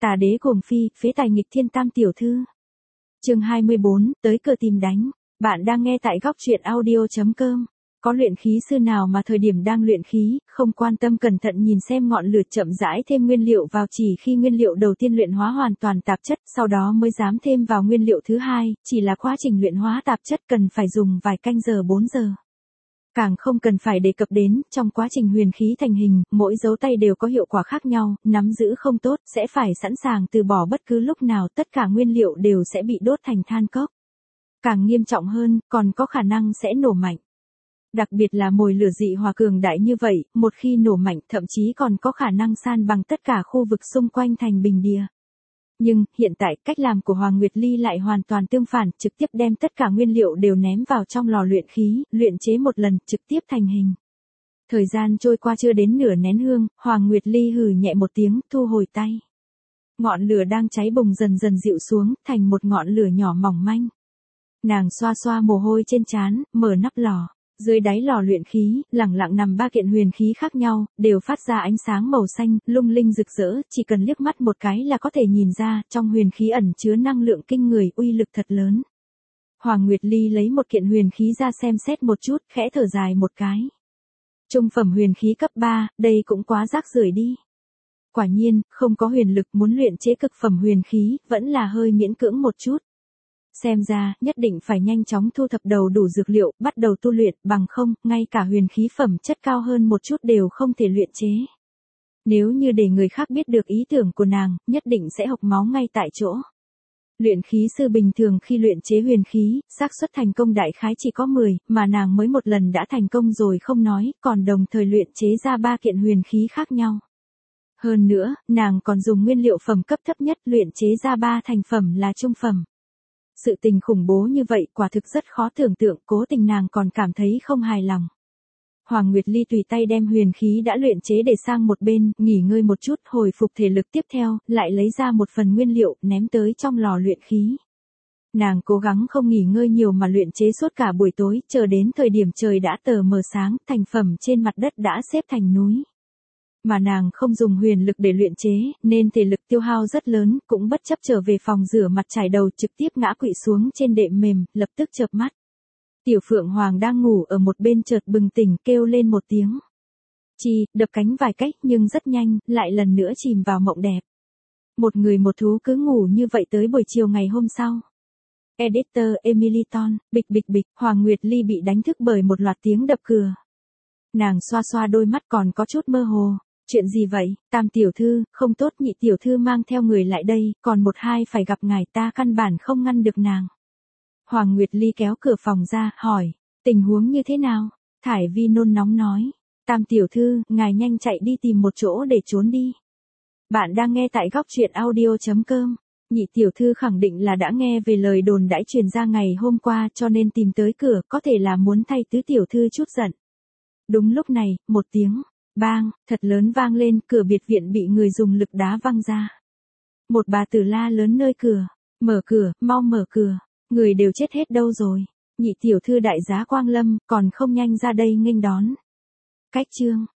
Tà đế cuồng phi, phế tài nghịch thiên tam tiểu thư. Chương 24, tới cửa tìm đánh. Bạn đang nghe tại góc truyện audio.com. Có luyện khí sư nào mà thời điểm đang luyện khí, không quan tâm cẩn thận nhìn xem ngọn lửa chậm rãi thêm nguyên liệu vào chỉ khi nguyên liệu đầu tiên luyện hóa hoàn toàn tạp chất, sau đó mới dám thêm vào nguyên liệu thứ hai, chỉ là quá trình luyện hóa tạp chất cần phải dùng vài canh giờ 4 giờ. Càng không cần phải đề cập đến, trong quá trình huyền khí thành hình, mỗi dấu tay đều có hiệu quả khác nhau, nắm giữ không tốt, sẽ phải sẵn sàng từ bỏ bất cứ lúc nào, tất cả nguyên liệu đều sẽ bị đốt thành than cốc. Càng nghiêm trọng hơn, còn có khả năng sẽ nổ mạnh. Đặc biệt là mồi lửa dị hỏa cường đại như vậy, một khi nổ mạnh thậm chí còn có khả năng san bằng tất cả khu vực xung quanh thành bình địa. Nhưng, hiện tại, cách làm của Hoàng Nguyệt Ly lại hoàn toàn tương phản, trực tiếp đem tất cả nguyên liệu đều ném vào trong lò luyện khí, luyện chế một lần, trực tiếp thành hình. Thời gian trôi qua chưa đến nửa nén hương, Hoàng Nguyệt Ly hừ nhẹ một tiếng, thu hồi tay. Ngọn lửa đang cháy bùng dần dần dịu xuống, thành một ngọn lửa nhỏ mỏng manh. Nàng xoa xoa mồ hôi trên trán, mở nắp lò. Dưới đáy lò luyện khí, lẳng lặng nằm ba kiện huyền khí khác nhau, đều phát ra ánh sáng màu xanh, lung linh rực rỡ, chỉ cần liếc mắt một cái là có thể nhìn ra, trong huyền khí ẩn chứa năng lượng kinh người, uy lực thật lớn. Hoàng Nguyệt Ly lấy một kiện huyền khí ra xem xét một chút, khẽ thở dài một cái. Trung phẩm huyền khí cấp 3, đây cũng quá rác rưởi đi. Quả nhiên, không có huyền lực muốn luyện chế cực phẩm huyền khí, vẫn là hơi miễn cưỡng một chút. Xem ra, nhất định phải nhanh chóng thu thập đầu đủ dược liệu, bắt đầu tu luyện, bằng không, ngay cả huyền khí phẩm chất cao hơn một chút đều không thể luyện chế. Nếu như để người khác biết được ý tưởng của nàng, nhất định sẽ hộc máu ngay tại chỗ. Luyện khí sư bình thường khi luyện chế huyền khí, xác suất thành công đại khái chỉ có 10, mà nàng mới một lần đã thành công rồi không nói, còn đồng thời luyện chế ra 3 kiện huyền khí khác nhau. Hơn nữa, nàng còn dùng nguyên liệu phẩm cấp thấp nhất luyện chế ra 3 thành phẩm là trung phẩm. Sự tình khủng bố như vậy quả thực rất khó tưởng tượng, cố tình nàng còn cảm thấy không hài lòng. Hoàng Nguyệt Ly tùy tay đem huyền khí đã luyện chế để sang một bên, nghỉ ngơi một chút, hồi phục thể lực tiếp theo, lại lấy ra một phần nguyên liệu, ném tới trong lò luyện khí. Nàng cố gắng không nghỉ ngơi nhiều mà luyện chế suốt cả buổi tối, chờ đến thời điểm trời đã tờ mờ sáng, thành phẩm trên mặt đất đã xếp thành núi. Mà nàng không dùng huyền lực để luyện chế, nên thể lực tiêu hao rất lớn, cũng bất chấp trở về phòng rửa mặt chải đầu trực tiếp ngã quỵ xuống trên đệm mềm, lập tức chợp mắt. Tiểu Phượng Hoàng đang ngủ ở một bên chợt bừng tỉnh kêu lên một tiếng. Chi, đập cánh vài cách nhưng rất nhanh, lại lần nữa chìm vào mộng đẹp. Một người một thú cứ ngủ như vậy tới buổi chiều ngày hôm sau. Editor Emily Ton, bịch bịch bịch, Hoàng Nguyệt Ly bị đánh thức bởi một loạt tiếng đập cửa. Nàng xoa xoa đôi mắt còn có chút mơ hồ. Chuyện gì vậy, Tam tiểu thư, không tốt, Nhị tiểu thư mang theo người lại đây, còn một hai phải gặp ngài, ta căn bản không ngăn được nàng. Hoàng Nguyệt Ly kéo cửa phòng ra, hỏi, tình huống như thế nào? Thải Vi nôn nóng nói, Tam tiểu thư, ngài nhanh chạy đi tìm một chỗ để trốn đi. Bạn đang nghe tại góc truyện audio.com. Nhị tiểu thư khẳng định là đã nghe về lời đồn đãi truyền ra ngày hôm qua cho nên tìm tới cửa, có thể là muốn thay tứ tiểu thư chút giận. Đúng lúc này, một tiếng bang, thật lớn vang lên, cửa biệt viện bị người dùng lực đá văng ra. Một bà tử la lớn nơi cửa, mở cửa, mau mở cửa, người đều chết hết đâu rồi, Nhị tiểu thư đại giá Quang Lâm, còn không nhanh ra đây nghênh đón. Cách chương